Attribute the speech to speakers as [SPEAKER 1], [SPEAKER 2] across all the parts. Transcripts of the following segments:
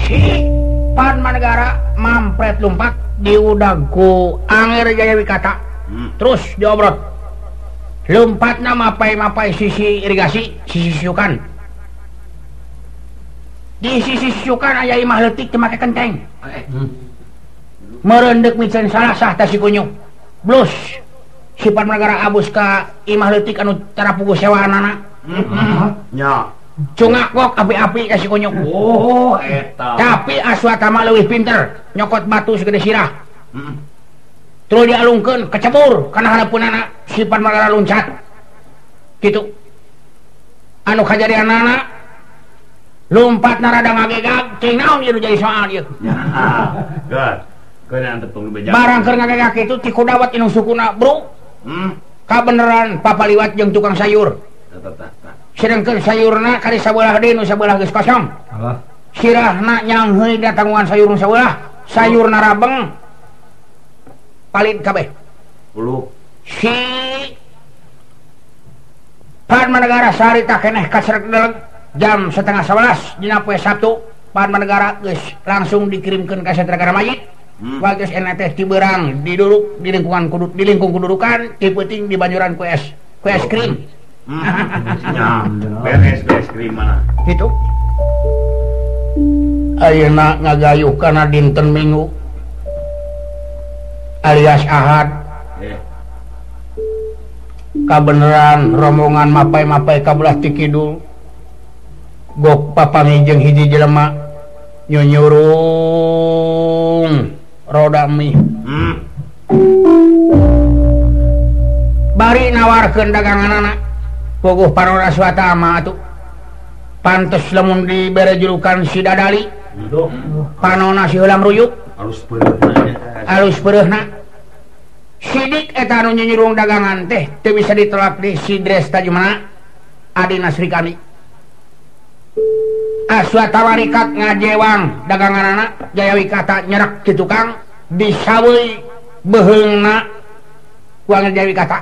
[SPEAKER 1] si Padmanegara mampret lumpat diudagku Angger Jaya Wikata. Terus diobrot lumpat nama mapai sisi irigasi sisi siukan. Di sisi siukan aya imah leutik teu make kenteng. Merendeuk micen salah sah ta si kunyuk. Blus si Padmanegara abus ka imah leutik anu cara puguh sewaanana.
[SPEAKER 2] Nya.
[SPEAKER 1] Cungakok api-api ka si kunyuk.
[SPEAKER 2] Oh, eta.
[SPEAKER 1] Tapi Aswatama leuwih pinter nyokot batu segede sirah. Terus dialungkeun kecebur kana harapeunana si Padmanegara loncat. Kitu. Anu kajadianana lompatna rada ngagegag, cing naon ieu jadi soal ieu.
[SPEAKER 2] Gad. Keun tepung beja.
[SPEAKER 1] Barang keur ngagegag kitu ti kudawat inung sukuna, Bro. Kabeneran papaliwat jeung tukang sayur. Sedangkeun sayurna kali sabelah deui nu sabelah geus kosong. Sirahna nyang heuy da tanggungan sayur nu sabelah, sayurna rabeng. Palit kabeh. Si Padmanegara sarita keneh kasrek deleg jam 10:30 dina poe Sabtu. Padmanegara geus langsung dikirimkeun ka Setragara Mayit. Wageus ena teh ti beurang diduduk di lingkungan kedudukan ti peuting di banjuran ku es krim.
[SPEAKER 2] Beres krim mana?
[SPEAKER 1] Gitu. Ayeuna ngagayuh kana dinten Minggu alias Ahad. Kabeneran rombongan mapai kabelah ti kidul gok papangi jeung hiji jelema nyunyurung roda mie. Bari nawarkeun daganganana puguh Panora Swatama atuh. Pantes lamun dibere julukan si Dadali. Panona si heulam ruyuk. Alus peureuhna. Sidik eta anu nyunyurung dagangan teh teu bisa ditolak di si Dresta Jumana adina Srikandi. Aswatama rikat ngajewang daganganana Jaya Wikata nyerek ti tukang disaweuy beheungna ku Angger Jaya Wikata.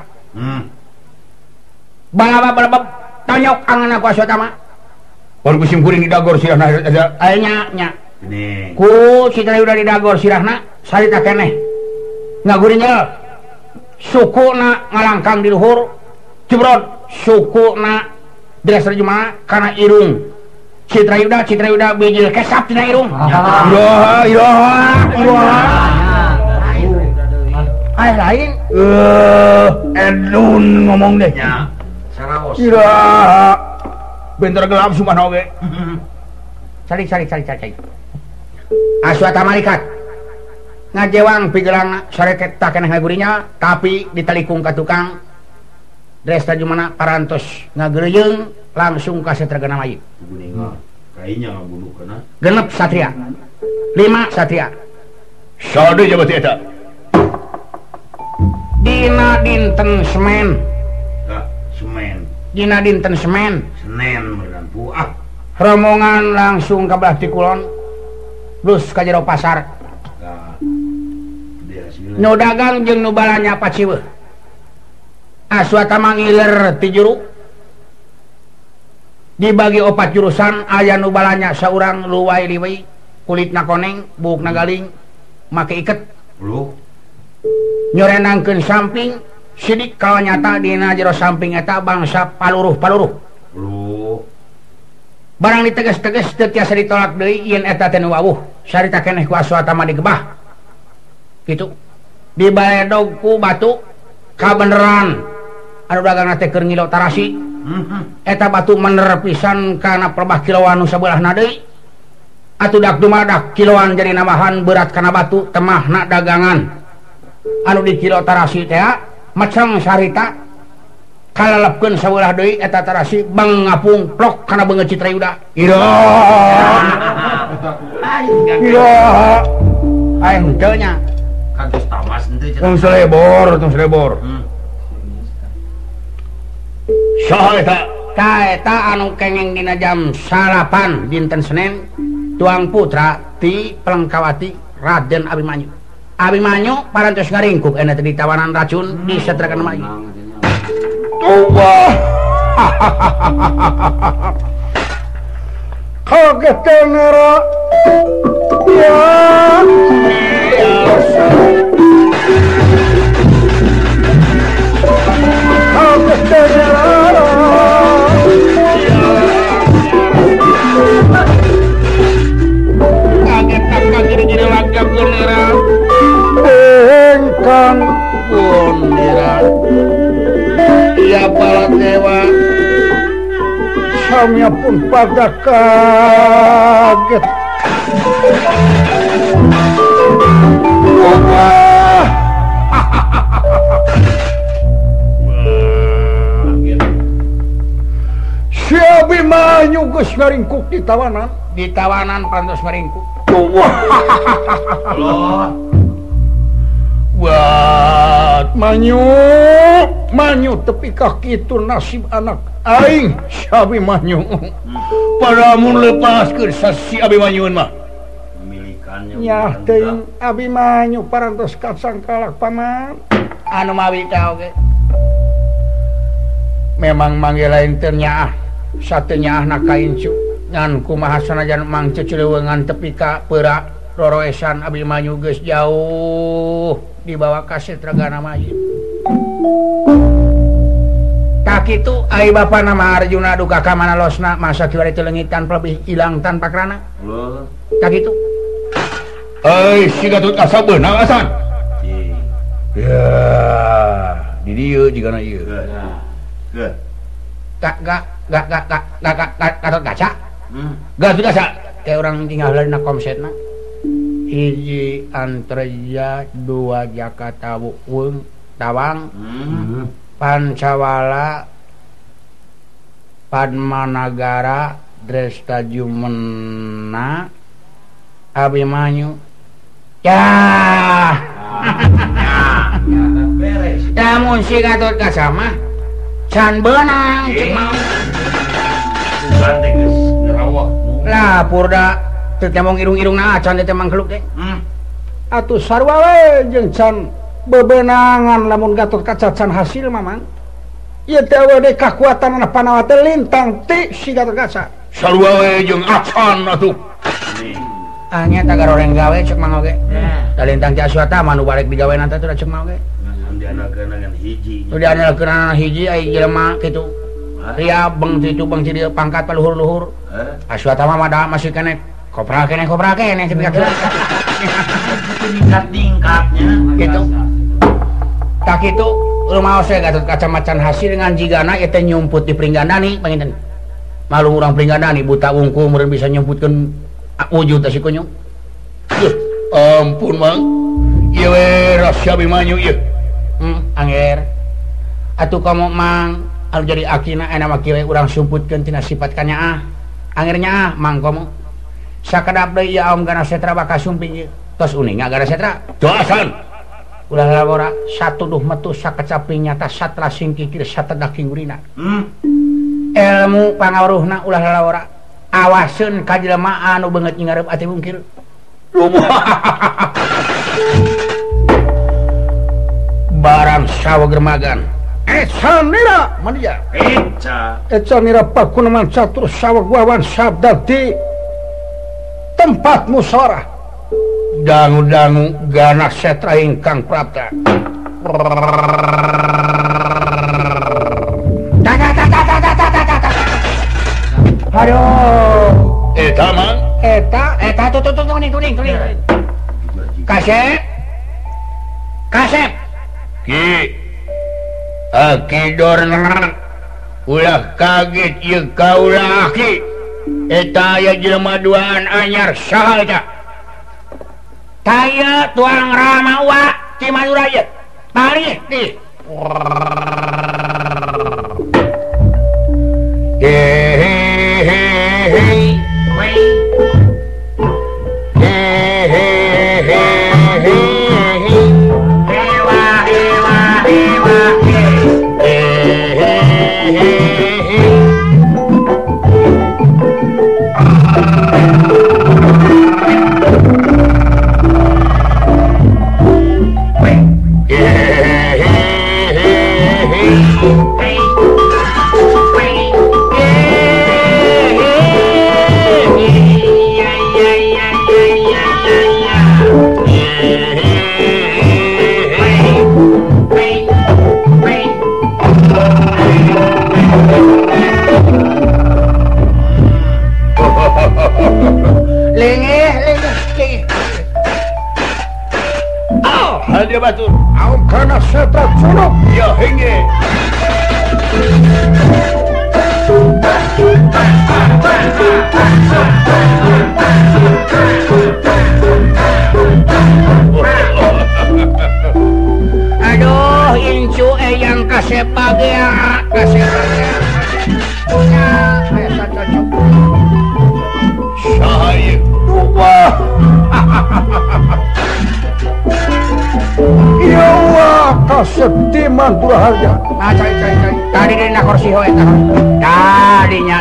[SPEAKER 1] Balabab tanyok angeunna ku Aswatama. Pon kusim kuring di dagor sirahna aya nya. Ku Citra Yuda di dagor sirahna sarita keneh. Ngaguringel sukuna ngalangkang di luhur jebrot sukuna Dresta Jumana kana irung Citra Yuda bijil kesap tina irung. Lain Edun ngomong deh nya saraos bentar gelap sumpah oge. Cari Aswatama rikat ngajewang pigelang sareket tak keneh ngagurinya tapi ditalikung ka tukang Dresta Jumana parantos ngageureuyeung langsung ka Setragana Mayit.
[SPEAKER 2] Kayaknya ngabulukeun.
[SPEAKER 1] Genep satria. 5 satria.
[SPEAKER 2] Sade jabati eta.
[SPEAKER 1] Dina dinten Semen.
[SPEAKER 2] Semen.
[SPEAKER 1] Dina dinten Semen.
[SPEAKER 2] Senen beneran puah.
[SPEAKER 1] Rombongan langsung ka belah ti kulon. Terus ka jero pasar. Nu dagang jeung nu balanya paciweuh. Aswatama ngiler ti juru. Dibagi 4 jurusan aya nu balanya saurang luwai liwai, kulitna koneng, buukna galing, make iket. Nyorenangkeun samping sidik kalanyata dina jero samping eta bangsa paluruh. Barang diteges-teges teu tiasa ditolak deui yen eta teh nu wawuh. Sarita keneh ku Aswatama digebah. Kitu. Dibaledog ku batu kabeneran anu dagangna teh keur ngilo tarasi. Eta batu mener pisan kana perbah kiloan nu sabelahna deui. Atuh dak dumadak kiloan jadi namahan berat kana batu temahna dagangan. Anu di kilo tarasi teh macam sarita kalalepkeun sabelah deui eta tarasi bang ngapung plok kana beungeut Citra Yuda. Aya henteu nya.
[SPEAKER 2] Kados tamas henteu
[SPEAKER 1] Tong selebor. Saha eta? Eta anu kengeng dina jam 08 dinten Senin tuang putra ti Pelengkawati Raden Abimanyu. Abimanyu parantos ngaringkuk ena teh ditawanan racun di Setragana Mayit. Kaget nero Samya pun pada kaget. Si Abimanyu geus ngaringkuk di tawanan. Di tawanan pantos ngaringkuk. Wah, Manyu tepi kaki itu nasib anak aing si Abimanyu. Padamun lepaskeun si Abimanyu mah.
[SPEAKER 2] Milikannya.
[SPEAKER 1] Nyah teuing Abimanyu parantos kacang kalak paman. Anu mawi ka oge. Memang manggil lain teu nyaah. Sateu nyaahna ka incu. Ngan kumaha sanajan mang ceceuleungan tepi ka peurak roroesan Abimanyu geus jauh dibawa ka Setragana Mayit. Tak itu ai bapa nama Arjuna duka ka mana losna masa kieu teu leungitan lebih ilang tanpa krana. Tak itu.
[SPEAKER 2] Ai si Gatut asa beunang asan.
[SPEAKER 1] Ya, di dieu jigana ieu.
[SPEAKER 2] Geus.
[SPEAKER 1] Gatut kaca. Gatut kaca. Kayak orang tinggal dina komsetna. Hiji Antreja, dua Jakata Wung Tawang, Pancawala, Padmanagara, Dresta Jumena, Abimanyu. Ya. Beres. Namun si Gatut Kaca mah can beunang cek mau.
[SPEAKER 2] Tugan teh geus ngerawak.
[SPEAKER 1] Lah purda teu temong irung-irungna can teh mang keluk teh. Atuh sarua we jeung can bebenangan lamun Gatut Kaca can hasil mamang. Ieu teh we kakuatanna panawa teh lintang ti si Gatut Kaca.
[SPEAKER 2] Sarua we jeung acan atuh.
[SPEAKER 1] Nya tak garoreng gawe cek mang oge. Da lintang ti Aswata mah nu balik digawenan teh cek mang oge.
[SPEAKER 2] Dianakeun hiji.
[SPEAKER 1] Nu dianakeun hiji ai jelema kitu. Ria beng itu beng di pangkat paluhur-luhur. Aswata mah mada masih kene kopra kene cepi ka
[SPEAKER 2] tingkat-tingkatnya
[SPEAKER 1] gitu. Tak itu rumaos we Gatut Kaca macan hasil dengan jigana eta nyumput di Pringgandani panginten. Malu urang Pringgandani buta wungkul meureun bisa nyumputkeun wujud teh si kunyung.
[SPEAKER 2] Ampun mang. Ieu we Rasya Abimanyu ieu.
[SPEAKER 1] Angger. Atuh komo mang anu jadi akina ena mah kieu urang sumputkeun tina sifat kanyaah. Angger nyaah mang komo. Sakedap deui ieu aom Gana Setra bakal sumping ieu. Tos uninga Gana Setra.
[SPEAKER 2] Doasan.
[SPEAKER 1] Ulah labora satuduh metu sakecaping nyata satla singkikir satedaking urina. Ilmu pangawruhna ulah labora. Awaseun ka jelema anu beungeut ngareup ati bungkir. Barang saweger magan. Ecanira mania. Ecanira pakunaman catur saweg wawan sabda di tempat musyawarah. Dangu-dangu Gana Setra ingkang prapta. Aduh.
[SPEAKER 2] Eta mang.
[SPEAKER 1] Eta tuning. Kasep. Aki dorna ulah kaget ieu kaulah aki. Eta aya jelema duaan anyar saha eta? Taya tuang Ramawa ti Madura ieu. Bari ti.
[SPEAKER 2] Dia batur.
[SPEAKER 1] Aum karena setan sunuk.
[SPEAKER 2] Ya henge.
[SPEAKER 1] Aduh, incu yang kasih bagia, kasih bagia. Punya, saya cocok.
[SPEAKER 2] Saya.
[SPEAKER 1] Dua. Ya Allah, kasetiman Puraharja. Nah, cai. Tadi dina kursi hoe tah. Tadinya.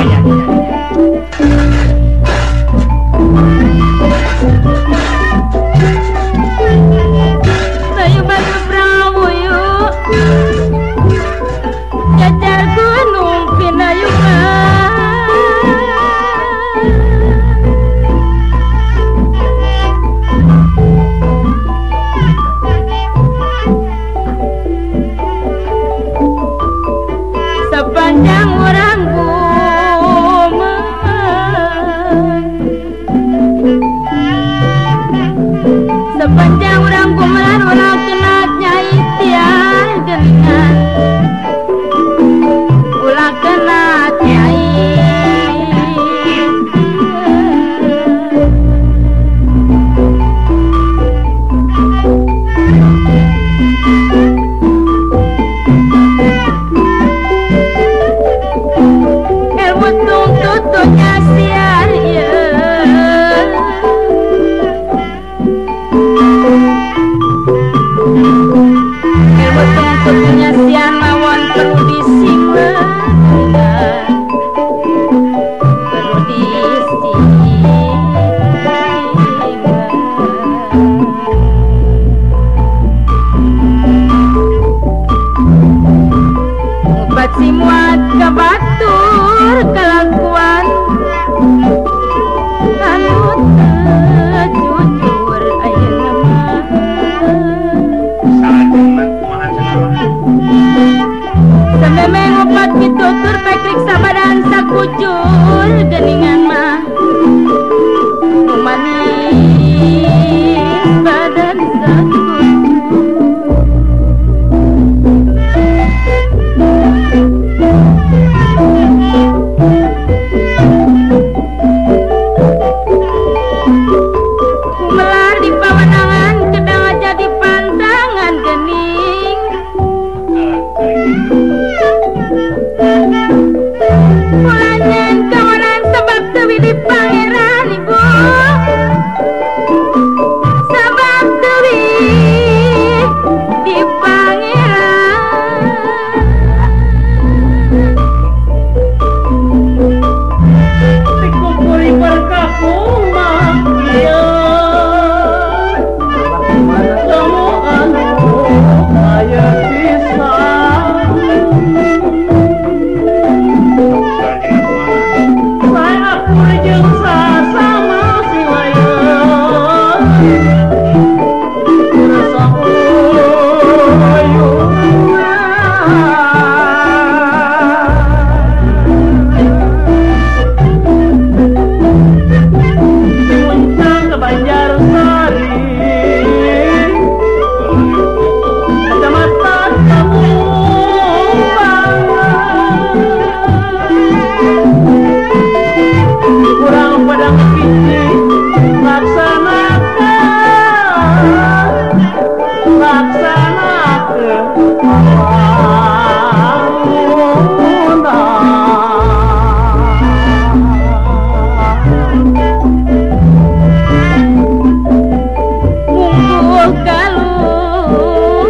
[SPEAKER 3] Sayu batu Prabu yuk. Jajar gunung pinayungan. Sepanjang orang guman, sepanjang orang guman orang kena nyai tiar geningan, ulah kena nyai. Tututnya siar ya, ilmu tututnya siar mawon perlu disimak, perlu disimak. Ngubat si muat kabatur kelakuan anu jujur ayeuna mah sameme ngopat pitutur pekrik sabadan sakujur geningan mah nu manis badan sakujur. Melar di pawanangan kedang jadi pantangan gening. Ulanyen kawanan sebab tewi di pangeran ibu. Sebab tewi di pangeran. Dikumpuli berkapumah ya. Kamu anu kaya pisang. Saya aku jeung sasama si layang. Rasa Muncang ke Banjarsari, kecamatan Kamumbang, kurang padang kisi laksanakeun Mungkul galung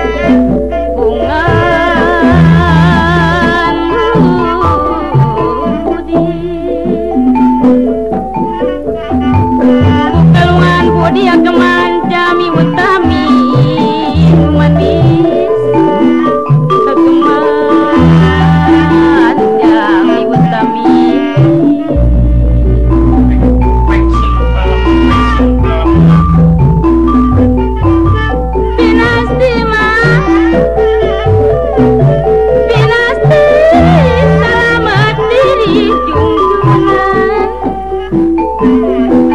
[SPEAKER 3] bungan budi, bukalungan budi kemanjami utami manis kemanjami utami. Pinasti selamat diri junjungan.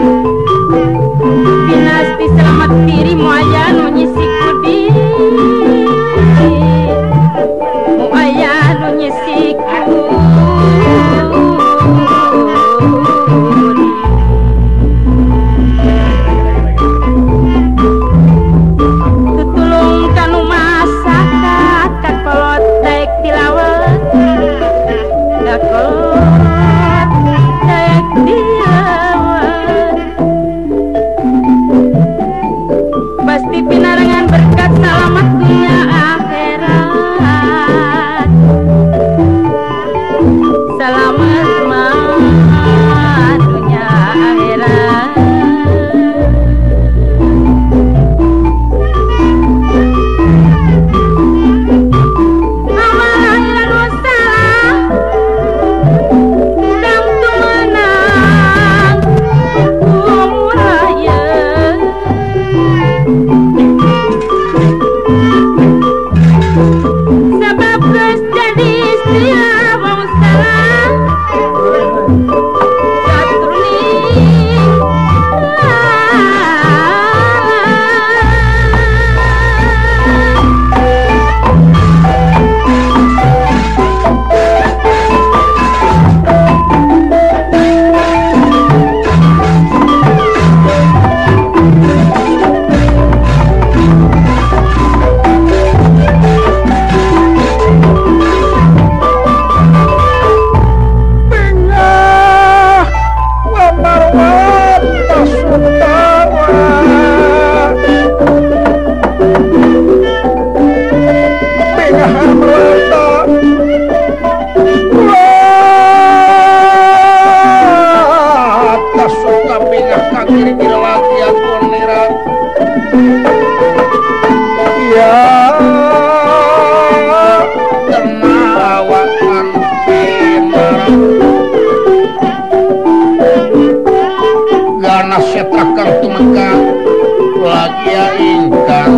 [SPEAKER 1] ganas setra kang tumengkang lagi ingkang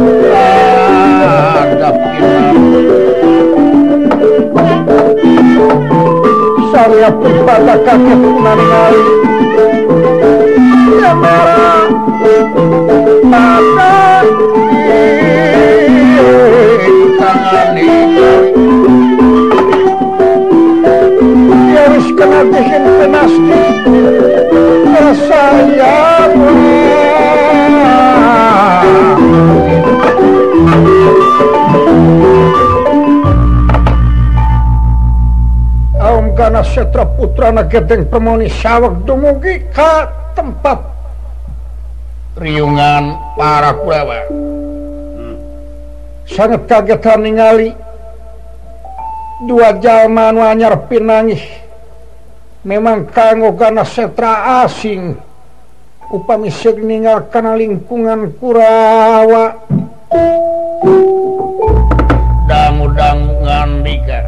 [SPEAKER 1] hadapina saya pada kaget kunaningali yang merah mata tangani harus kena bikin penasti saya aum kana setra putrana Gedeng Permoni saweg dumugi ka tempat riungan para Kurawa. Sangat kagetan ningali dua jalma anu anyar pinangih. Memang kanggo kana setra asing upami seug ninggalkeun lingkungan Kurawa. Dangu-dangu ngandika.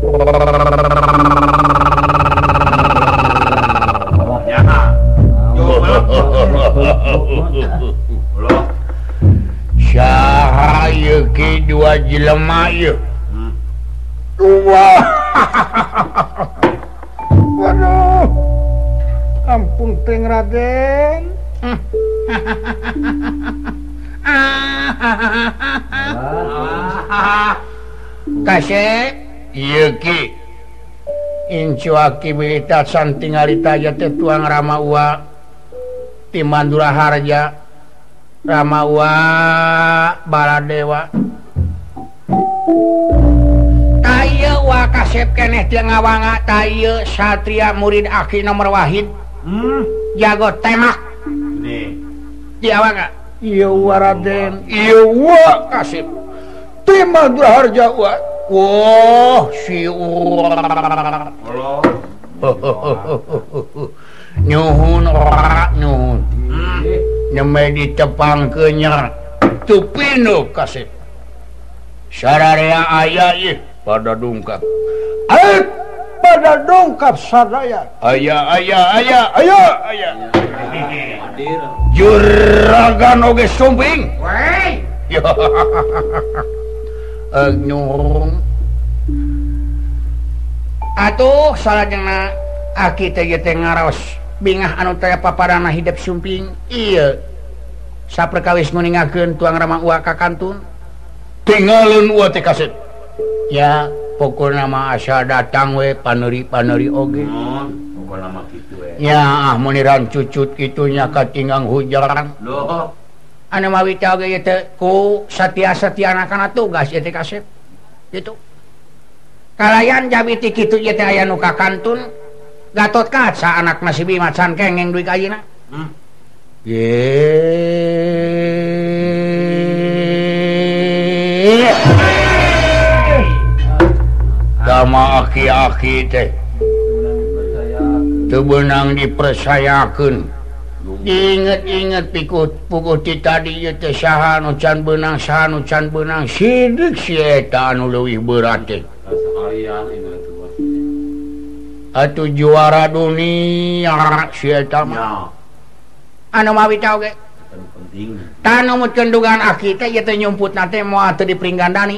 [SPEAKER 1] Sahaya ke dua jelema ieu. Wah. Waduh. Ampun teng Raden. Kasih ieu ki. Incu akibilitas santingalita teh tuang Ramawa ti Mandura Harja Ramawa Baladewa taya wa kasep keneh ti ngawanga taya satria murid aki nomor wahid jago temak ti awanga ieu Raden ieu wa kasep ti Mandura Harja wa wah si nyuhun nyuhun nyemai ditepangkeunnya tupinu kasih sararea aya ieu pada dungkap pada dungkap sadaya aya juragan oge sumping weh nyuhun atuh salajengna aki teh ngaraos bingah anu teh paparana hidup sumping ieu saperkawis nguningakeun tuang Ramawa ka kantun tinggalun uwa teh kaset ya pokona mah asa datang we paneuri-paneuri oge pokona mah kitu we ya mun cucut kitu nya katinggang hujan loh anu mawita oge teh ku satia-satiana kana tugas ieu teh kaset kitu kalayan jabiti kitu ieu teh aya nu ka kantun Gatot Kaca anak nasi bima can kengeng duit kayina dama aki-aki teh teu beunang dipercayakeun diinget-inget pikuh ti tadi ieu teh saha nu can beunang saha nu can beunang sideuk si eta anu leuwih berat teh atuh juara dunia si eta mah anu mawita oge tanu mutkeun dugaan aki teh ieu teh nyumputna teh moal teu dipringgandani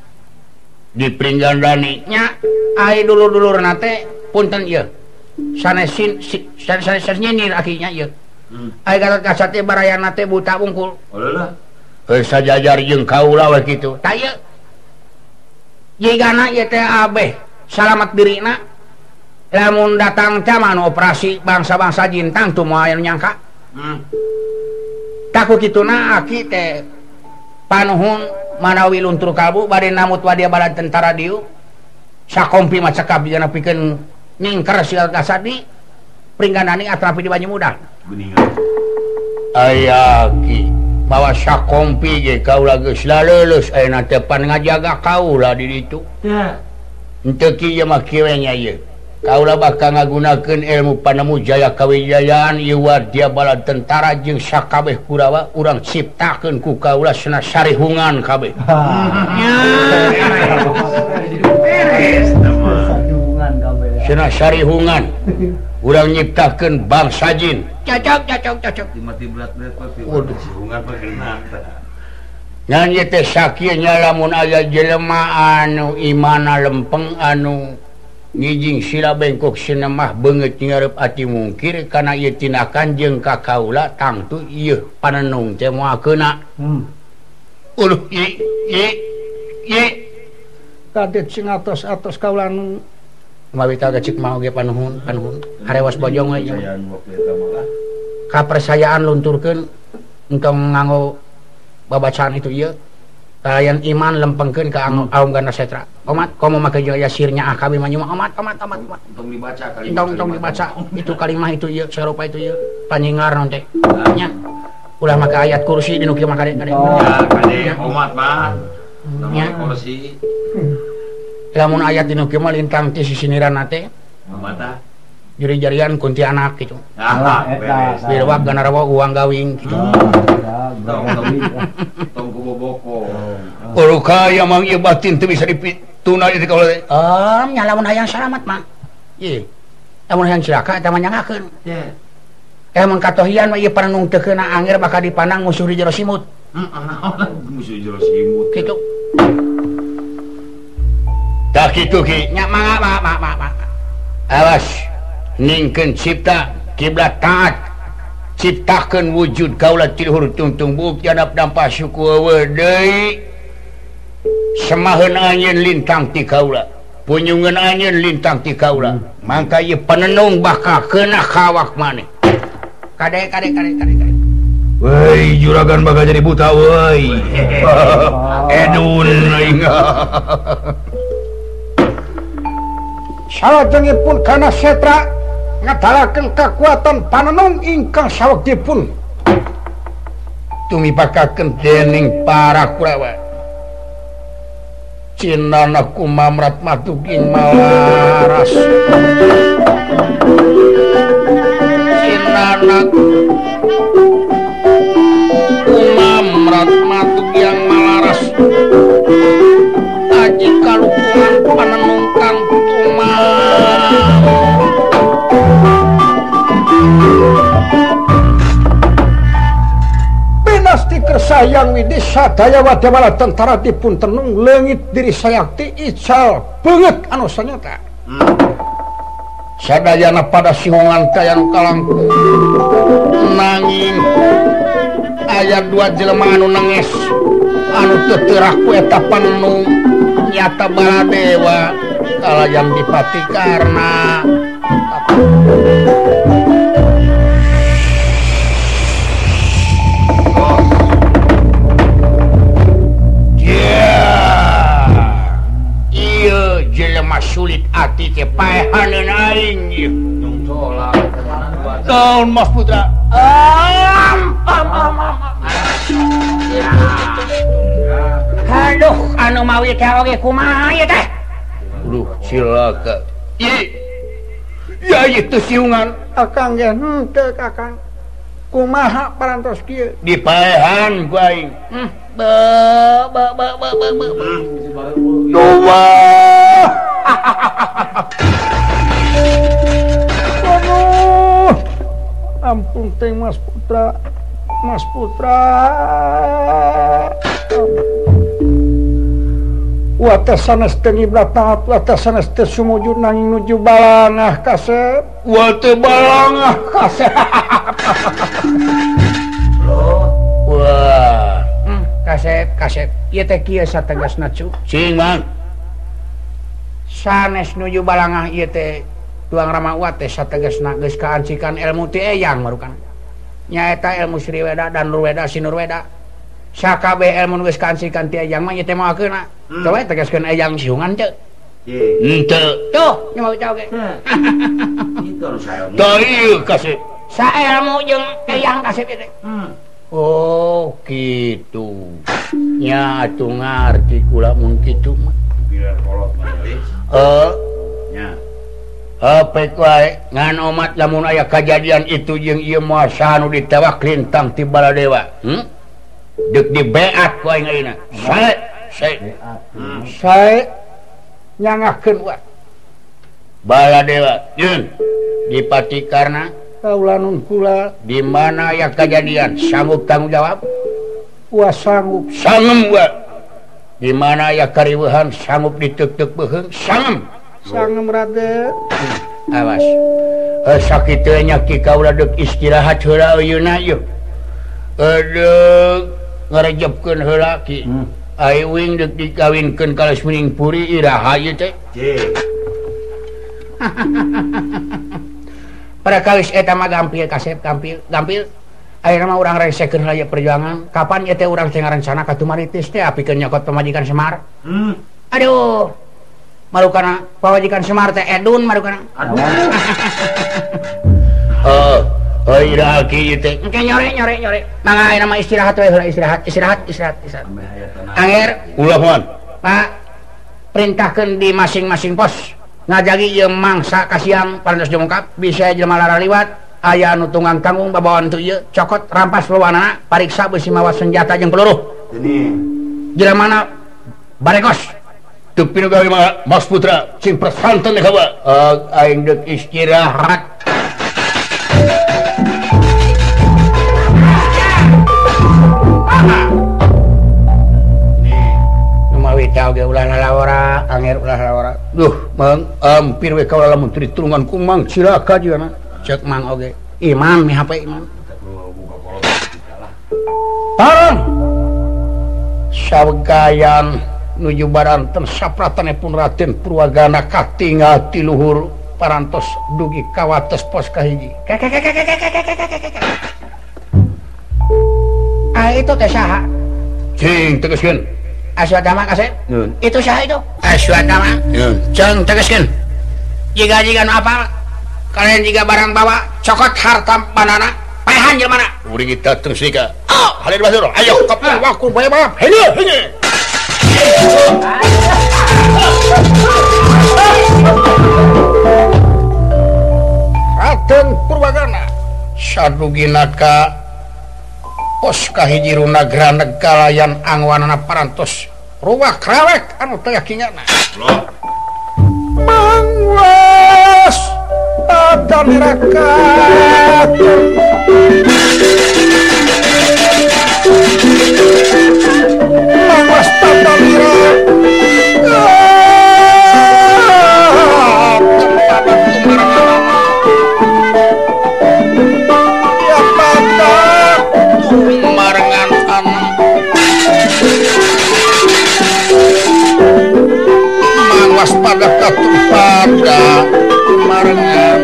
[SPEAKER 1] nya ai dulur-dulurna teh punten ieu sanes nyinir akinya ieu ai Gatot Kaca teh barayana teh buta bungkul sajajar jeung kaula we kitu tah ieu jigana ieu teh abeh salamat dirina lamun datang zaman operasi bangsa-bangsa jintang tuh moal anu nyangka takut kituna aki teh panuhun manawi luntur kalbu bade namut wadia balad tentara diu sakompi mah cekap dina pikeun ningker si Kaca di pringgandani atrapi di Banyu Muda aya ki bawa sakompi ge kaula geus laleulus ayeuna teh pan ngajaga kaula di ditu henteu kieu mah kieu nya ieu kaula bakal ngagunakeun ilmu panemu jaya kawijayaan ieu wadia balad tentara jeung sakabeh Kurawa urang ciptakeun ku kaula cenah sarihungan kabeh cenah sarihungan urang nyiptakeun bangsa jin. Cocok.
[SPEAKER 2] Mati berat-berat pasti. Hubungan pagenang.
[SPEAKER 1] Ngan ieu teh sakieu nya lamun aya jelema anu imana lempeng anu ngijing sila bengkok sinemah beungeut ngarep ati mungkir kana ieu tinakan jeung ka kaula tangtu ieu panenung teh moakeuna. Uluh ye kadet sing atos kaula nu mawi tah cik mau ge panuhun harewas bojong we kapersayaan lunturkeun engkong nganggo babacaan itu ieu kalian iman lempengkeun ka aum ganda setra omat komo make jaya sirnya akabi mah omat
[SPEAKER 2] tong dibaca kali
[SPEAKER 1] tong dibaca itu kalimah itu ieu sarupa itu ieu panjingar non teh nya ulah make ayat kursi dinu kieu mah kade
[SPEAKER 2] kade omat mah namanya kursi
[SPEAKER 1] lamun ayat dinu kieu mah lintang ti sisiniranna teh
[SPEAKER 2] mata
[SPEAKER 1] jari-jarian kuntilanak gitu.
[SPEAKER 2] Beres.
[SPEAKER 1] Birwak ganarawa uang gawing gitu.
[SPEAKER 2] Tong kuboboko.
[SPEAKER 1] Uruka yang mang ieu batin teu bisa dituna ieu kaula teh. Nya lamun hayang salamat mah. Ieu. Lamun hayang cilaka eta mah nyangakeun. Mun katohian mah ieu parenung teu keuna anger bakal dipandang musuh di jero simut.
[SPEAKER 2] Musuh jero simut.
[SPEAKER 1] Kitu. Tah kitu ki. Nya mangga awas. Ningkeun cipta kiblat taat ciptakeun wujud kaula tiluhur tungtung buuk janap dampa suku eueuh deui semaheun anjeun lintang ti kaula punyungeun anjeun lintang ti kaula mangka ieu panenung bakal keuna ka awak maneh kade
[SPEAKER 2] woi juragan bakal jadi buta woi edun aing
[SPEAKER 1] salajengipun kana setra ngatalakeun kakuatan panenung ingkang sawektipun tumipakakeun dening para Kurawa cinana kumamrat matuging malaras cinana kumamrat matuging malaras aji kalukungan panenung kang Pinasti kersayang widi sadaya wadamala tentara dipun tenung leungit diri sayakti ical beungeut anu sanyata. Sadayana pada sihongan kayan kalangkung nanging aya dua jelema anu nangis anu teu teurah ku eta panenung nyata Baladewa kalayan dipati karna iya jelema sulit ati teh paehaneun aing
[SPEAKER 2] nyungcola
[SPEAKER 1] Daun Mas Putra aduh anu mawi teh oge kumaha ieu teh aduh cilaka ya itu siungan akang ge henteu kakang kumaha parantos kieu dipaehan ku aing dua aduh ampun teh Mas Putra Wata sanes teu ngiblat taat, wata sanes teu sumujud nanging nuju balangah kasep. Wata balangah kasep. Wah, kasep. Ieu teh kieu sategasna cu. Cing Mang. Sanes nuju balangah ieu teh tuang Rama Uat teh sategasna geus kaancikan ilmu ti eyang marukan. Nyaeta ilmu Sriweda dan Nurweda Sinurweda. Sakabeh ilmu geus kaancikan ti eyang mah ieu teh moakeuna. Coba tegaskeun eyang siungan teu. Henteu. Tuh, nya mau oge.
[SPEAKER 2] Itu anu saelmu.
[SPEAKER 1] Tah ieu kasep. Saelmu jeung eyang kasep ieu teh. Oh, kitu. Nya atuh ngarti kula mun kitu mah.
[SPEAKER 2] Biar kolot mah nya.
[SPEAKER 1] Apek wae ngan omat lamun aya kajadian itu jeung ieu moal sanu ditewak lintang ti Baladewa. Deuk dibeat ku aing ayeuna. Sae nyangakeun wa Baladewa dipati karena kaulanun kula di mana ya kejadian sanggup tanggung jawab sanggup di mana ya kariweuhan sanggup ditek-tek beheung sangem rade awas sakitu nya ki kaula deuk istirahat heula ayeuna yeuh ngarejepkeun heula ki aiwing deuk dikawinkeun ka Lesmining Puri iraha ieu teh pada kawis eta mah gampil kasep gampil ayeuna mah urang resekeun heula perjuangan kapan ieu teh urang teh ngarancana ka tumaritis teh apikeun nyokot pamajikan Semar aduh marukana pamajikan Semar teh Edun marukana aduh ira kieu teh engke nyore mangga ayeuna mah istirahat we heula istirahat anger ulah moal Pak perintahkeun di masing-masing pos ngajagi ieu mangsa kasiang parantos jongkap bisa jelema lara liwat aya anu tunggang tanggung babawaan tu ieu cokot rampas lawanana pariksa beusi mawa senjata jeung peluru jelemana barekos teu pinu gawe Mas Putra sing persanten kawa aing deuk istirahat Tahu ge ulah lalawara anger ulah lalawara duh mang ampir we kaula lamun teu ditulungan ku Mang cilaka jieuna cek Mang oge Iman mi HP Iman tarang sawegayan nuju baranten sapratanepun Raden Purwagana katinggal ti luhur parantos dugi kawates pos kahiji itu teh saha cing tegaskeun Aswadama kasep itu saha itu Aswadama jeung tegaskeun jiga apa kalian jiga barang bawa cokot harta panana paehan jelema uring kita terus nika halil basur ayo kapal waku bae balap heuh Raden Purwagana sadugina ka pos kahiji runagra negalayan angwanana parantos ruwah krewek anu teu yakinana mangwas adan neraka mangwas adan neraka waspada katupada marengan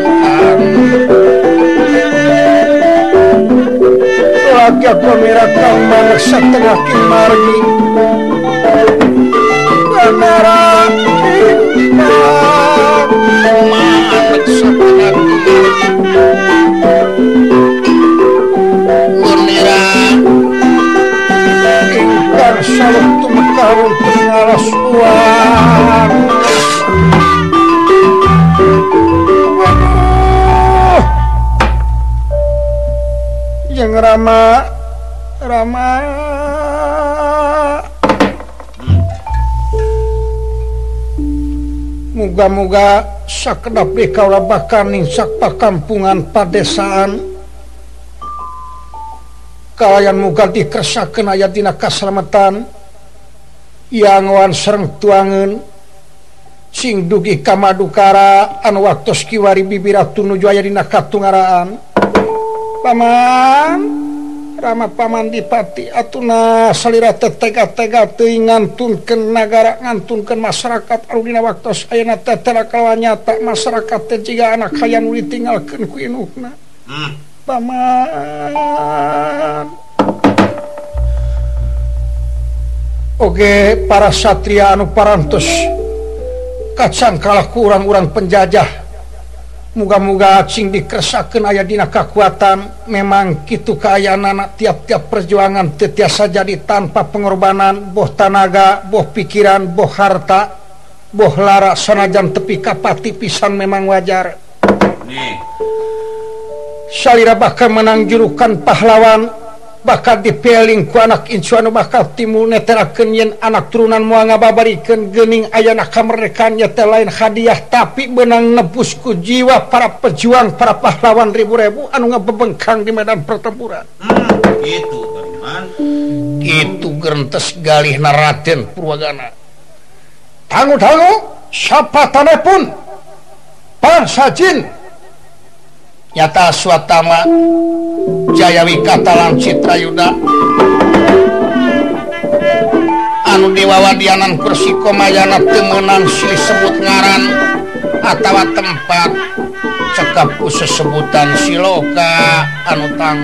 [SPEAKER 1] lagi pemirakan manek setengah kimargi beneran indah manek setengah kimargi beneran ingkar saluk tumekahun pengalas uang yang Rama muga-muga sakedap kaula bakal ningsak pakampungan padesaan kalayan muga dikesakeun aya dina kaslametan yang wan sareng tuangeun sing dugi ka Madukara anu waktos kiwari bibiratu nuju aya dina katungaraan Paman Rama Paman Dipati atuna salira tega-tega teuing ngantunkeun nagara ngantunkeun masyarakat anu dina waktos ayeuna teh tara kalawan nyata masyarakat teh jiga anak hayang ditinggalkeun ku indukna Paman oge para satria anu parantos kacang kalah ku urang-urang penjajah muga-muga cing dikeresakeun aya dina kakuatan memang kitu kaayanana tiap-tiap perjuangan teu tiasa jadi tanpa pengorbanan boh tanaga boh pikiran boh harta boh lara sanajan tepi kapati pisan memang wajar salira bakal menang julukan pahlawan
[SPEAKER 4] bakal dipeling ku anak incu anu bakal timu neterakeun yen anak turunan moal ngababarikeun geuning ayana kamerdekaan teh lain hadiah tapi benang nebus ku jiwa para pejuang para pahlawan ribu-ribu anu ngabebengkang di medan pertempuran.
[SPEAKER 2] Gitu Bariman.
[SPEAKER 4] Itu gentes galihna Raden Purwagana. Tanggu-tanggu siapa tanepun bangsa jin nyata swatama Jayawi Katalan Citrayuda anu diwawadianan Persikomayana temenang silih sebut ngaran atawa tempat cekapku sesebutan siloka anu tang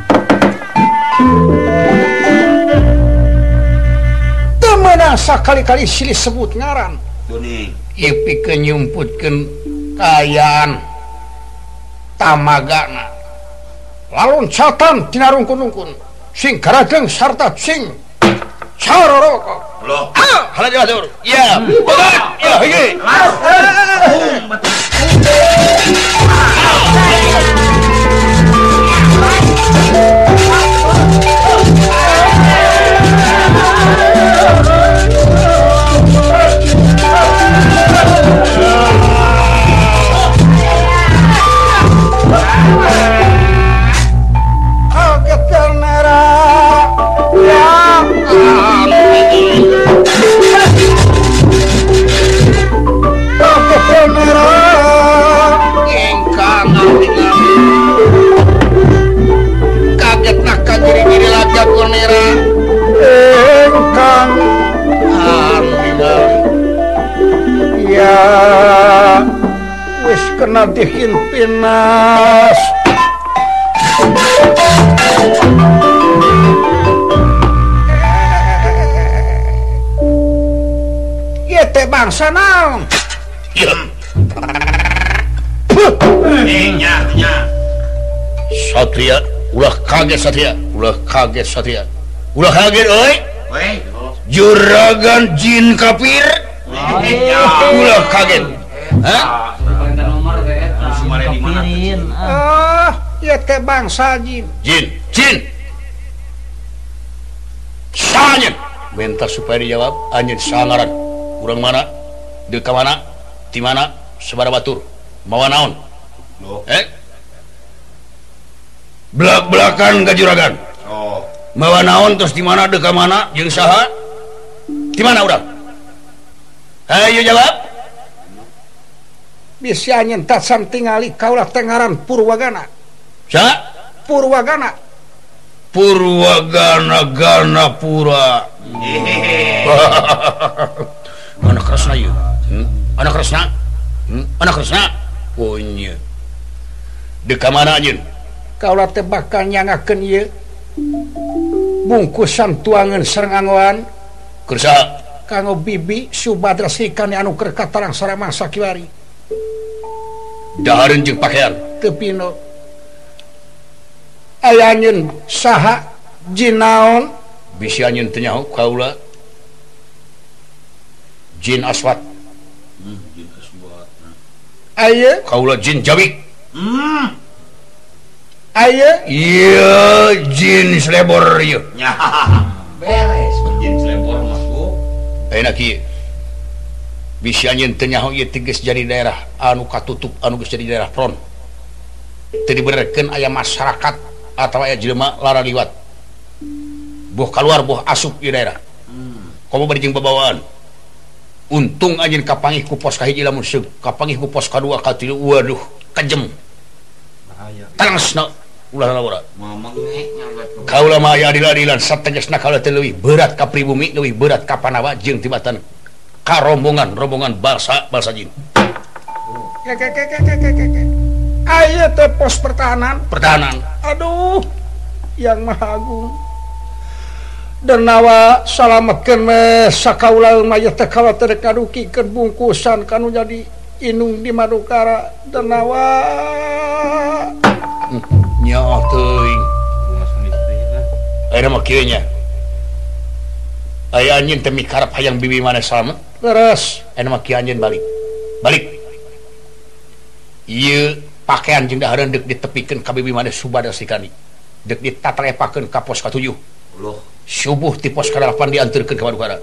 [SPEAKER 4] temenang sakali-kali silih sebut ngaran ieu pikeun nyumputkeun kayaan tamagana lalu catan tina rungkun-rungkun sing karajeng sarta sing caroroko
[SPEAKER 2] loh
[SPEAKER 4] halaja hatur ya ya hege kena dihin pinas ieu teh bangsa naon
[SPEAKER 2] nya
[SPEAKER 4] Satria ulah kaget Satria ulah kaget euy juragan jin kafir ulah kaget hah ieu teh bangsa jin sanyen minta supaya dijawab anjeun sangaran urang mana deuk ka mana ti mana sabaraha batur mawa naon belak-belakan ka juragan mawa naon terus di mana deuk ka mana jeung saha di mana urang ayo jawab bisa anjeun tatsam tingali kaulah teh ngaran Purwagana sa Purwagana Ganapura anak Kresna ieu anak Kresna oh nya deuk ka mana anjeun kaulah teh bakal nyangakeun ieu bungkusan tuangan sareng anggoan keur saha kanggo bibi Subadra Srikandi anu keur katarang saramasa kiwari dahareun jeung pakaian teu pino aya anjeun saha jin naon bisi anjeun teu nyaho kaula jin aswat aya kaula jin jawik aya ieu jin slebor ieu
[SPEAKER 2] beres jin slebor mah Bu
[SPEAKER 4] ayeuna kieu bisi anjeun teu nyaho ieu geus jadi daerah anu katutup anu geus jadi daerah front teu dibenerkeun aya masyarakat atawa aya jelema lara liwat boh kaluar boh asup ieu daerah komo bari jeung babawaan untung anjeun kapanggih ku pos kahiji lamun seug kapanggih ku pos kadua katilu waduh kejem bahaya tangsna ulah lalawara kaula mah aya adil-adilan sategesna kaula teh leuwih berat ka pribumi leuwih berat ka Panawa jeung tibatan ka rombongan bangsa jin aya teh pos pertahanan aduh yang maha agung dan nawa salametkeun me sakaula mah teh kaula teh kadukikeun bungkusan kanu jadi inung di Madukara dan nawa nya teuing aya mah kieu nya aya anjeun teh mikarep hayang bibi mana salamet leres aya mah kieu anjeun balik ieu pakaian jeung dahareun deuk ditepikeun ka bibi mana Subadra Srikandi dek ditatarepakeun ka pos ka-7 subuh ti pos ka-8 dianterkeun ka Madukara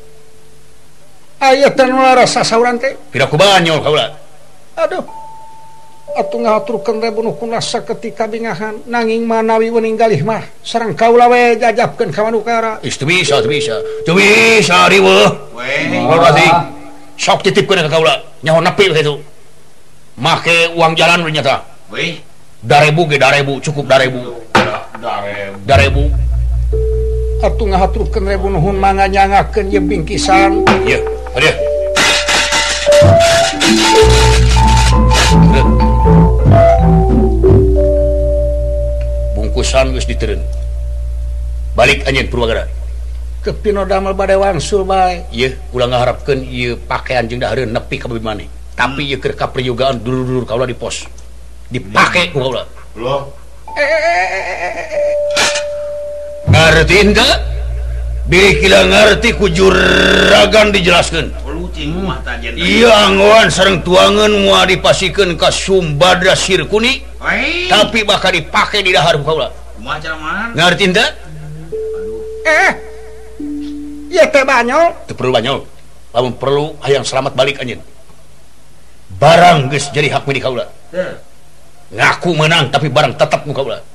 [SPEAKER 1] aya teh nu rasa sauran teh
[SPEAKER 4] pira ku banyol kaula
[SPEAKER 1] aduh atuh ngaturkeun rebu nu kunasa ketika bingahan nanging manawi weuning galih mah sareng kaula we jajabkeun ka Madukara
[SPEAKER 4] teu bisa riweuh we sok titipkeun ka kaula nyaho nepi we kitu make uang jalan we nyata we 2.000 cukup 2.000 atuh
[SPEAKER 1] ngahaturkeun rebu nuhun mangga nyangakeun ye bingkisan
[SPEAKER 4] ieu adia bungkusan geus diteureun balik anjeun Purwagara
[SPEAKER 1] kepino damel bade wangsul bae
[SPEAKER 4] ieu ulah ngaharapkeun ieu pakean jeung dahareun nepi ka maneh tapi ieu keur kapriyogaan dulur-dulur kaula di pos dipake ku kaula loh ngerti ente biri kila ngerti ku juragan dijelaskeun iya anggoan sareng tuangan mua dipasikeun ka Sumbadra Sirkuni tapi bakal dipake di dahar ku kaula ngerti ente
[SPEAKER 1] ieu teh banyol
[SPEAKER 4] teu perlu banyol lamun perlu hayang selamat balik anjeun barang geus jadi hak milik kaula ngaku menang tapi barang tetap muka ulah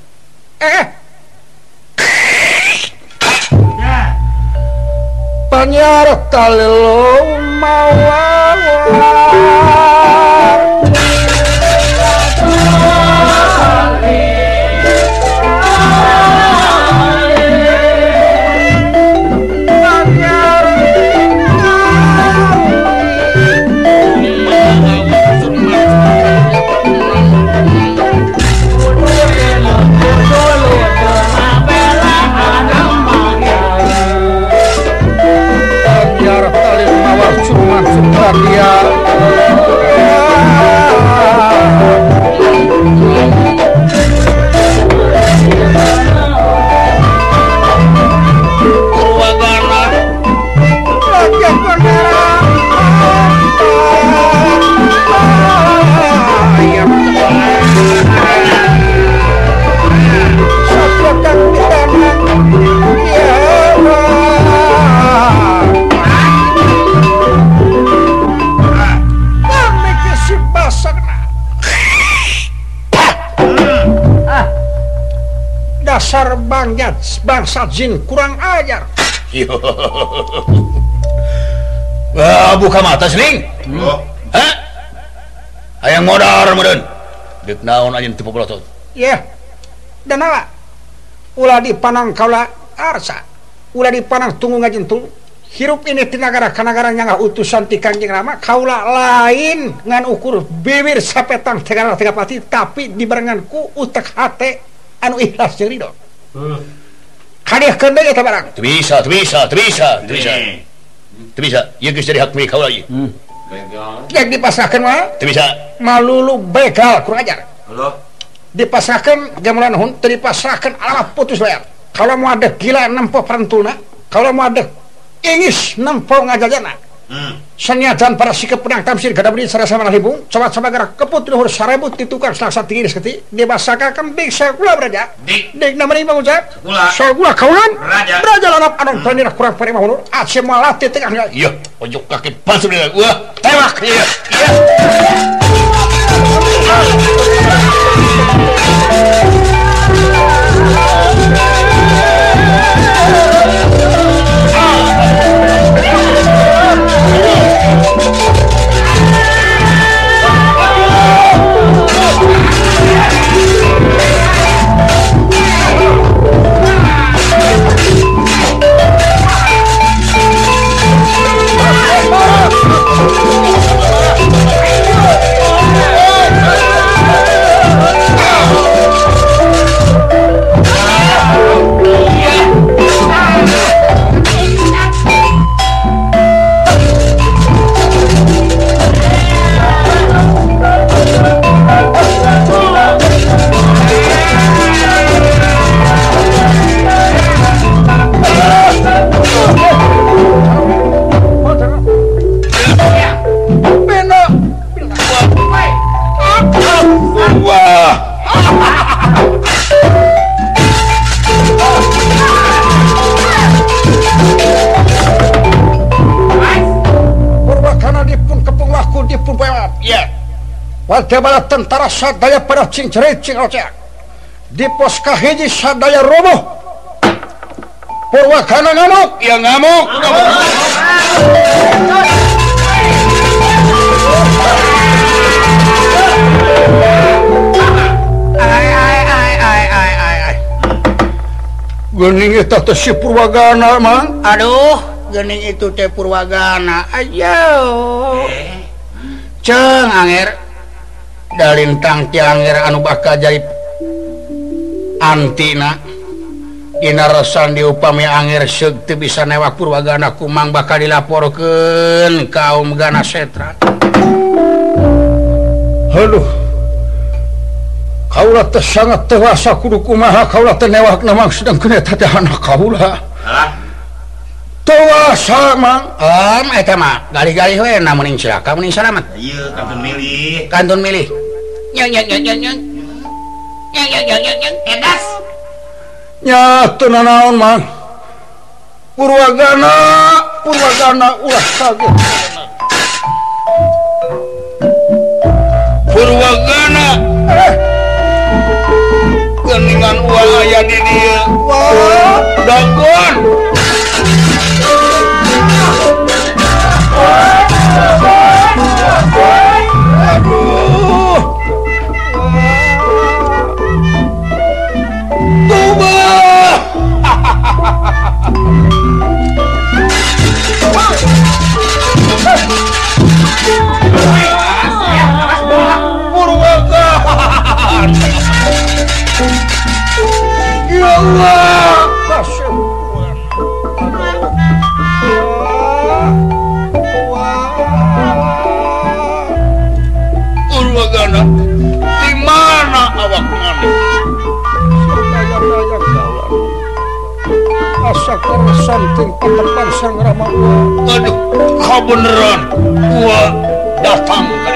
[SPEAKER 1] panyar talelo mawawa dia dasar bangsa jin kurang ajar.
[SPEAKER 4] Buka mata seling. Hah? Hayang modar meureun. Deuk naon anjeun teu pabolotot.
[SPEAKER 1] Yeh. Dan nawa? Ulah dipanang kaula arsa. Ulah dipanang tunggu ngajintul. Hirup ini ti nagara ka nagara nyangga utusan ti Kangjeng Rama kaula lain ngan ukur bibir sapetang tegara tegapati tapi dibarenganku utek hate anu ikhlas jeung ridho. Kadehkeun deui eta barang.
[SPEAKER 4] Teu bisa. Ieu geus jadi hak milik kaula ieu.
[SPEAKER 1] Yang dipasrahkeun mah
[SPEAKER 4] teu bisa.
[SPEAKER 1] Malulu begal kurang ajar. Halo. Dipasrahkeun gamelan nuhun teu dipasrahkeun alamat putus layar. Kalau mau ada gila nempo parentulna, kalau mau ada ingis nempo ngajajana. Senyajan para sikap pedang tamsir gadabri sarasa manalibung coba-coba gerak keput luhur sarebut di tukang selaksa tinggi seketi dibasakakan dik sakula beraja dik namanya Imam Ujab sakula kaulan beraja lanap anong planirah kurang parimah hunur ace malati tengah nggak
[SPEAKER 4] iya ojok kaki pasur dia wah tewak iya
[SPEAKER 1] bala tentara sadaya pada cinceret cingocek di pos kahiji sadaya roboh Purwakana ngamuk
[SPEAKER 4] ya ngamuk
[SPEAKER 1] gening itu teh si Purwagana mang
[SPEAKER 4] aduh gening itu teh Purwagana ayo ceng anger dalintang ti anger anu bakal jadi antina dina resan diupami anger seug teu bisa newak Purwagana kumang bakal dilaporkeun kaum Gana Setra.
[SPEAKER 1] Aduh kaula teh sangat tewasa kudu kumaha kaula teh newakna mang sedang kena teh anak kaula tewasa mang
[SPEAKER 4] Eta mah galih-galih we na meuning cilaka meuning salamet
[SPEAKER 2] Ieu kantun milih
[SPEAKER 4] kantun milih nyeng edas
[SPEAKER 1] nya teu nanaon mang Purwagana ulah kaget
[SPEAKER 4] Purwagana geningan uang aya di dieu dagon
[SPEAKER 1] aduh ya Allah
[SPEAKER 4] Purwagana di mana awak maneh
[SPEAKER 1] asa karasan ting patepan sang Rama
[SPEAKER 4] aduh kabeneran gua datang kali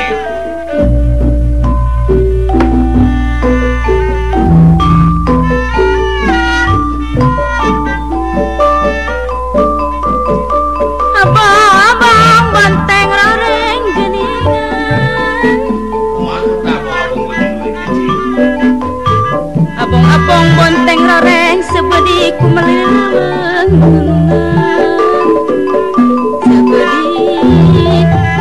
[SPEAKER 3] Abang banteng rareng geningan Abang banteng rareng sebedi kumeleuweung sebedi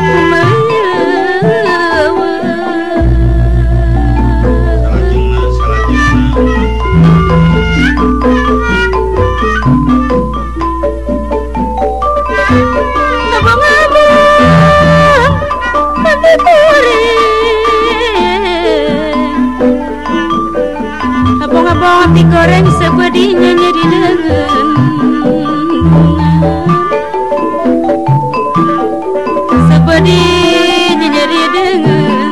[SPEAKER 3] abang api goreng sebedinya nyeri dengan sebedinya nyeri dengan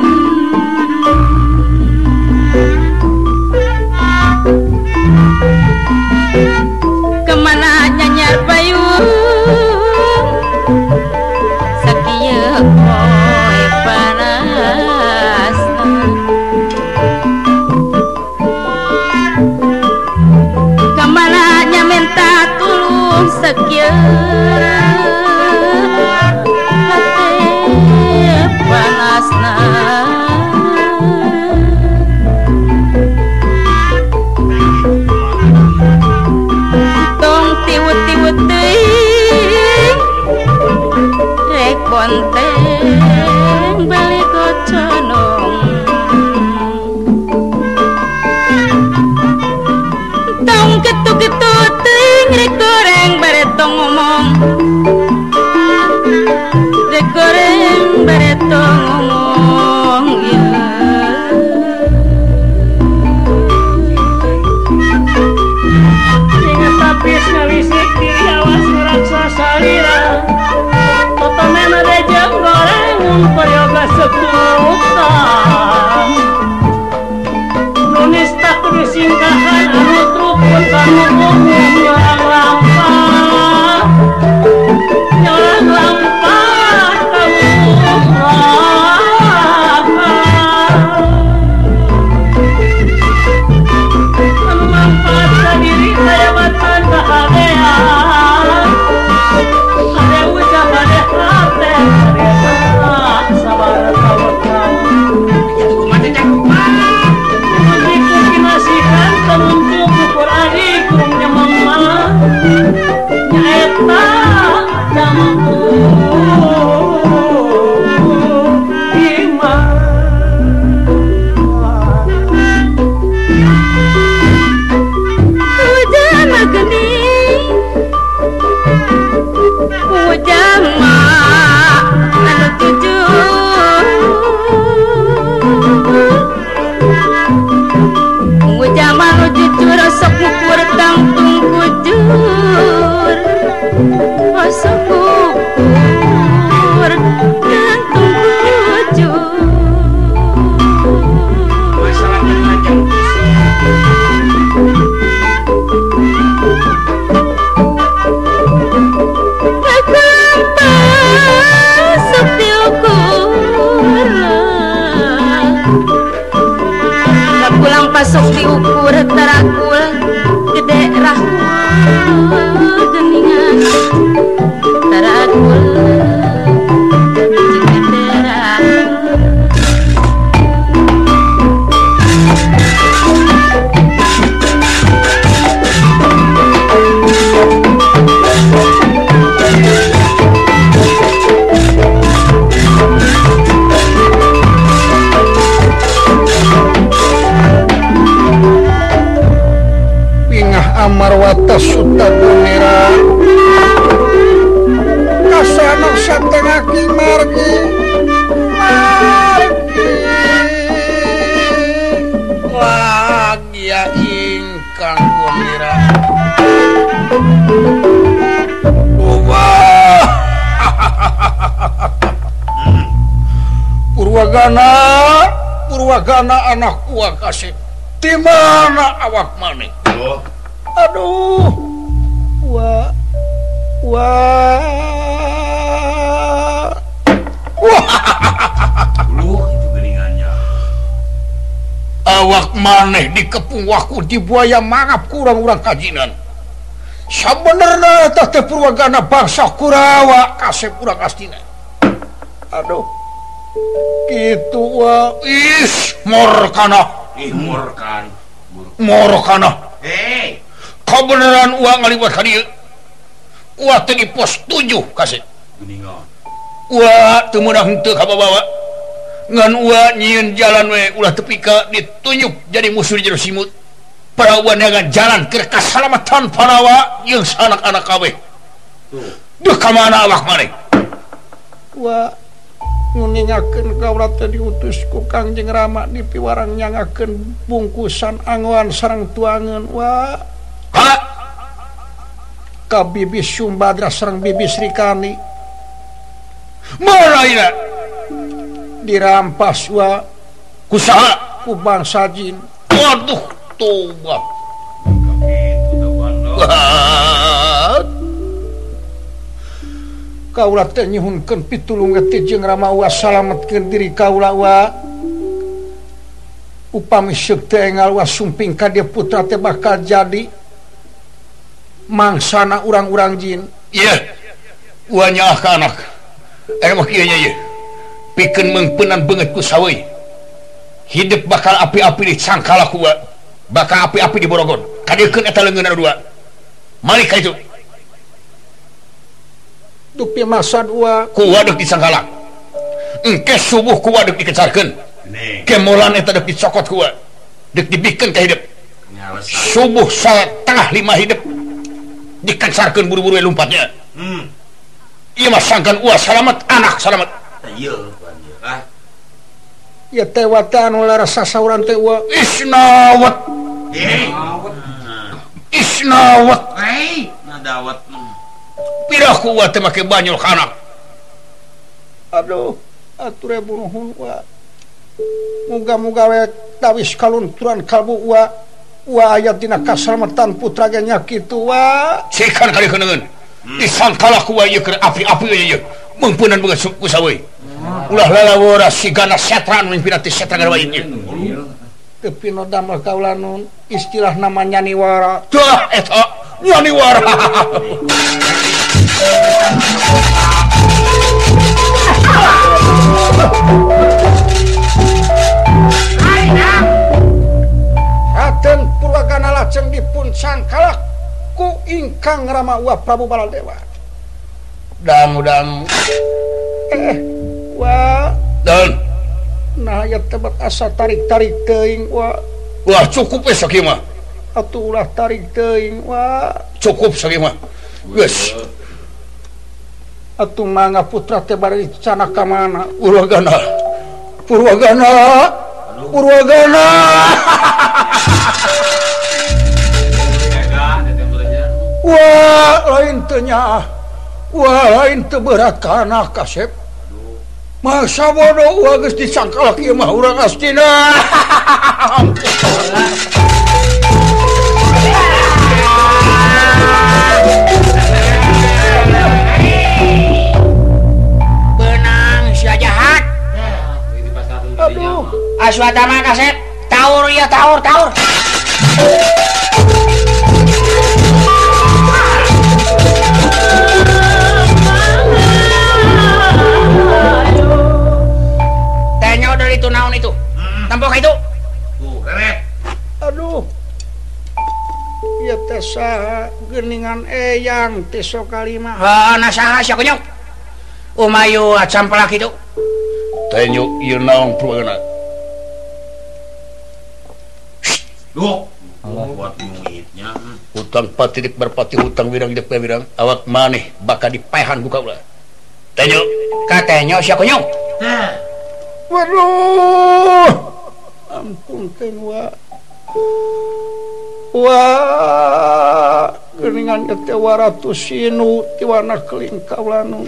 [SPEAKER 3] kemana nyanyar payung sakieu poe panas kemana minta tulung sakieu hate panasna tong tiwut-tiwut teuing rek bonteng balik koconong tong ketu-ketu teuing rek goreng baretong ngomong rek goreng baretong ngomong ya
[SPEAKER 5] ingat tapis ngalisik di awas raksasa lira toto mena dejeng goreng peryoga sekutan nulis tak kudu singkahan anu trukun kamu umum nyorang lampah kamu
[SPEAKER 3] sok diukur tarakul gede rahma geningan tarakul gede rahma
[SPEAKER 1] Amarwata Suta Gunera kasanak satengaki margi
[SPEAKER 4] lagi ya ingkang Gunera wah Purwagana anak gua kasih di mana awak maneh aduh wah
[SPEAKER 2] lu itu geningannya
[SPEAKER 4] awak maneh dikepung waku di buaya mangap kurang urang kajinan sabenerna eta teh Purwagana bangsa Kurawa kasep urang astina aduh kitu wah morkana kebenaran uang ngaliwat hadiah uang di pos 7 kasih uang temenang henteu kababawa ngan uang nyieun jalan we ulah tepika ditunjuk jadi musuh di jero simut para uang dengan jalan ke kasalamatan panawa jeung anak-anak kabeh duh ka mana awak maneh
[SPEAKER 1] uang nguningakeun kaula teh diutus ku Kangjeng Rama di piwarang nyangakeun bungkusan angoan sareng tuangeun wah ka Bibi Sumbadra sareng Bibi Srikani
[SPEAKER 4] maraina
[SPEAKER 1] dirampas wa
[SPEAKER 4] kusaha
[SPEAKER 1] ku bangsa jin
[SPEAKER 4] waduh tobat
[SPEAKER 1] kaula teh nyuhunkeun pitulung ti jeung Rama wa salametkeun diri kaula wa upami seuk teh engal wa sumping ka dieu putra teh bakal jadi mangsana urang-urang jin
[SPEAKER 4] iya uanya ka anak mah kieu nya ieu pikeun meungpeunan beungeut ku saweui hidup bakal api-api di Cangkala ku bakal api-api di Borogon kadeukeun eta leungeunna dua malik ka itu
[SPEAKER 1] dupi masad wa
[SPEAKER 4] ku waduk di Cangkala engke subuh ku waduk dikecarkeun kemolan eta deuk dicokot ku deuk dibikeun ka hidup subuh 4:30 hidup dikecarkeun buru-buru lompatnya iya mah sangkan selamat anak selamat
[SPEAKER 1] ya teh wata anu laras sasauran teh wa
[SPEAKER 4] isnawat
[SPEAKER 2] nadawat
[SPEAKER 4] pirah ku teh make banyol ka anak
[SPEAKER 1] aduh atur bunuhun wa muga-muga we tawis kalunturan kalbu wa ayat dina kasalamatan putra ge nya kitu wa
[SPEAKER 4] sikan kali keuneueun disangkala ku ieu keur api-api ieu meungpeunan beungeut ku saweui ulah lalawara sigana setra anu mimpinan ti setra garwain ieu
[SPEAKER 1] teu pino damel kaula nun istilah namanya niwara
[SPEAKER 4] tah eta nyaniwara
[SPEAKER 1] Raden Purwagana lajeng dipun sangkalak ku ingkang Rama wa Prabu Baladewa
[SPEAKER 4] dang
[SPEAKER 1] wa
[SPEAKER 4] dan
[SPEAKER 1] nah aya tebet asa tarik-tarik teuing wa
[SPEAKER 4] wah cukup we sakieu mah
[SPEAKER 1] atuh ulah tarik teuing wa
[SPEAKER 4] cukup sakieu mah geus
[SPEAKER 1] atuh mangga putra teh bari dicana ka mana
[SPEAKER 4] Purwagana
[SPEAKER 1] wah lain teu nya wah lain teu berat ka anak kasep masa bodoh wah geus disangkal kieu mah urang astina
[SPEAKER 5] Aduh, Aswatama kasep taur ya
[SPEAKER 1] aya taur. Tenyo dari itu naon itu? Tampok itu.
[SPEAKER 2] Reret.
[SPEAKER 1] Aduh. Ieu teh saha geuningan eyang teh sok kalima. Nah saha sia kunyuk? Umayu campelak itu.
[SPEAKER 4] Tenyo ieu naon purwagana?
[SPEAKER 2] Duh. Buat muitnya.
[SPEAKER 4] Hutang patidik berpati hutang wirang hidup wirang awak maneh bakal dipaehan ku kaula. Tenyo,
[SPEAKER 1] Katenyo sia kunyuk. Waduh. Ampun teh Wah, geuningan teh 200 sinu ti warna keling kaulanu.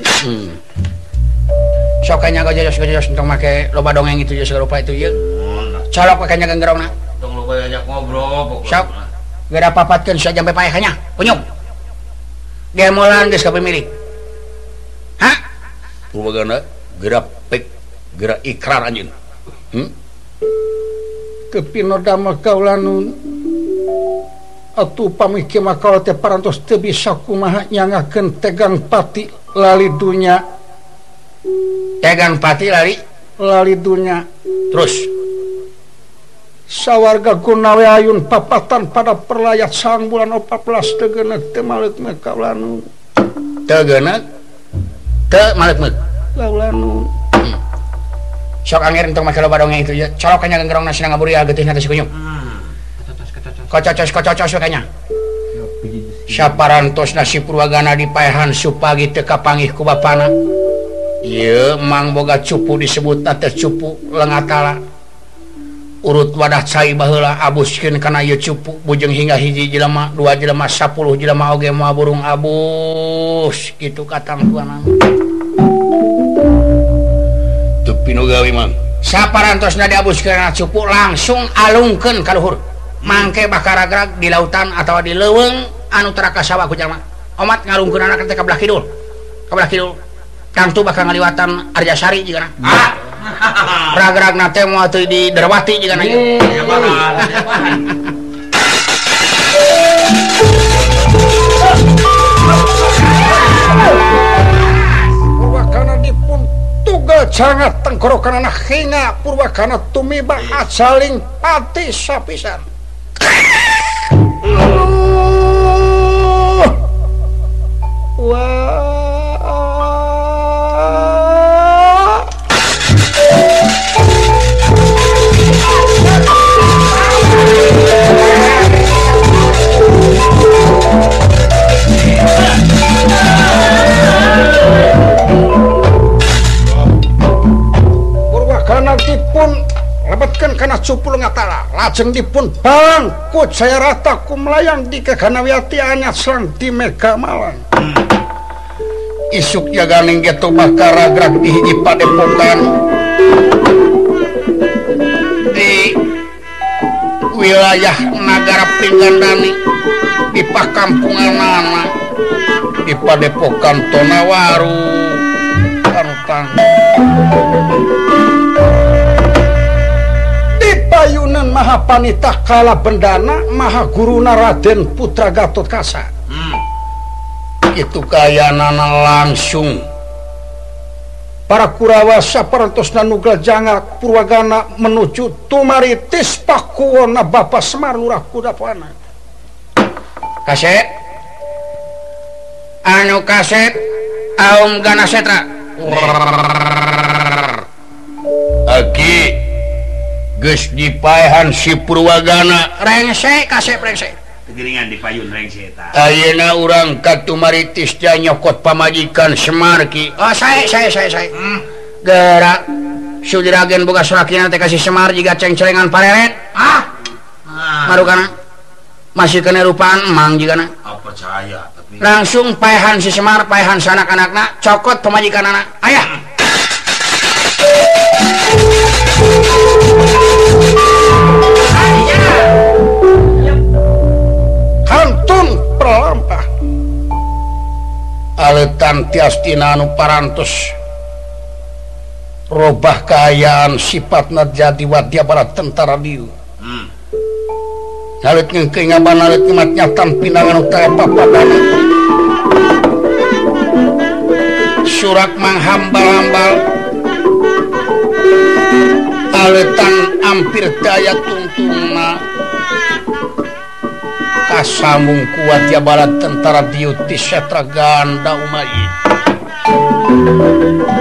[SPEAKER 1] Sok kanya gajos untuk make loba dongeng itu ya segala rupa itu ya. Colok kanya ganggerongna.
[SPEAKER 2] Tong loba ajak ngobrol pokoknya.
[SPEAKER 1] Sok. Geura papatkeun sia jampe paehnya. Kunyuk. Dia molan geus kapemilik. Hah?
[SPEAKER 4] purwagana geura ikrar anjeun.
[SPEAKER 1] Tapi no damel kaulanun atuh pamiki makaula teh parantos teu bisa kumaha nyangakeun tegang pati lali dunya. Tegang pati lali dunya.
[SPEAKER 4] Terus
[SPEAKER 1] sawarga gunawe ayun papatan pada perlayat sang bulan 14 teu geuneuk teu maleuk kaulanun.
[SPEAKER 4] teu geuneuk teu maleuk
[SPEAKER 1] Kaulanun.
[SPEAKER 4] Sok angger untuk make loba dongeng itu ya. Colok kanya ganggerongna sina ngaburial getihna teh si kunyuk. Kococos kanya. Saparantosna si Purwagana dipaehan supagi teu kapanggih ku bapana. Ieu mang boga cupu disebutna teh cupu lengatala. Urut wadah cai baheula abuskeun kana ieu cupu bujeng hingga hiji jelema, 2 jelema, 10 jelema oge moal burung abus kitu katangtuana. Teu pinu gawe mang. Saparantosna diabuskeun cupu langsung alungkeun ka luhur. Mangke bakal ragrag di lautan atau di leuweung anu teraka sawah ku jalma. Omat ngalungkeun anak teh ka belah kidul. Tangtu bakal ngaliwatan Arjasari jigana. Ragragna teh moal teu di Derwati jigana ieu. Purwakana dipun tugal sangat tengkorokanana hinga Purwakana tumiba acaling pati sapisan. Purwakana dipun lebetkeun kana cupu lengatala, lajeng dipun bangkut saya rata ku melayang di Kekanawiati anyat selang di Megamalang. Isuk jaganing geto bakal ragrag di hiji padepokan di wilayah Nagara Pinggandani di pakampunganana di padepokan Tonawaru Kantang. Payunan Mahapanita kala bendana Mahaguruna Raden Putra Gatot Kaca. Itu kayanana langsung para Kurawa saparantosna nugal janga Purwagana menuju tumaritis pakuwona Bapa Semar Lurah Kudapana. Kaset anu kaset Aum Ganasetra. Aki geus dipaehan si Purwagana rengse kasep rengse
[SPEAKER 2] Tegeringan di payun rengse eta.
[SPEAKER 4] Ayeuna urang katumaritis ja nyokot pamajikan Semar ki.
[SPEAKER 1] Oh saya geura Sudiragen boga surakina teh kasih Semar jiga ceng-celengan pareret. Marukana masih kena rupaan mang jigana.
[SPEAKER 2] Percaya tapi
[SPEAKER 1] langsung paehan si Semar paehan sanak-anakna cokot pamajikanana. Ayah kantun pralampah aletan tiastina anu parantos robah kaayaan sifatna jadi wadya barat tentara dieu.
[SPEAKER 4] Halit ngengkeng ngaban halit ngematnyatan pinangan utara papa-pana surak manghambal-hambal halitan hampir daya tungtungna kasambung kuat ya balat tentara diutis setra ganda Umayyad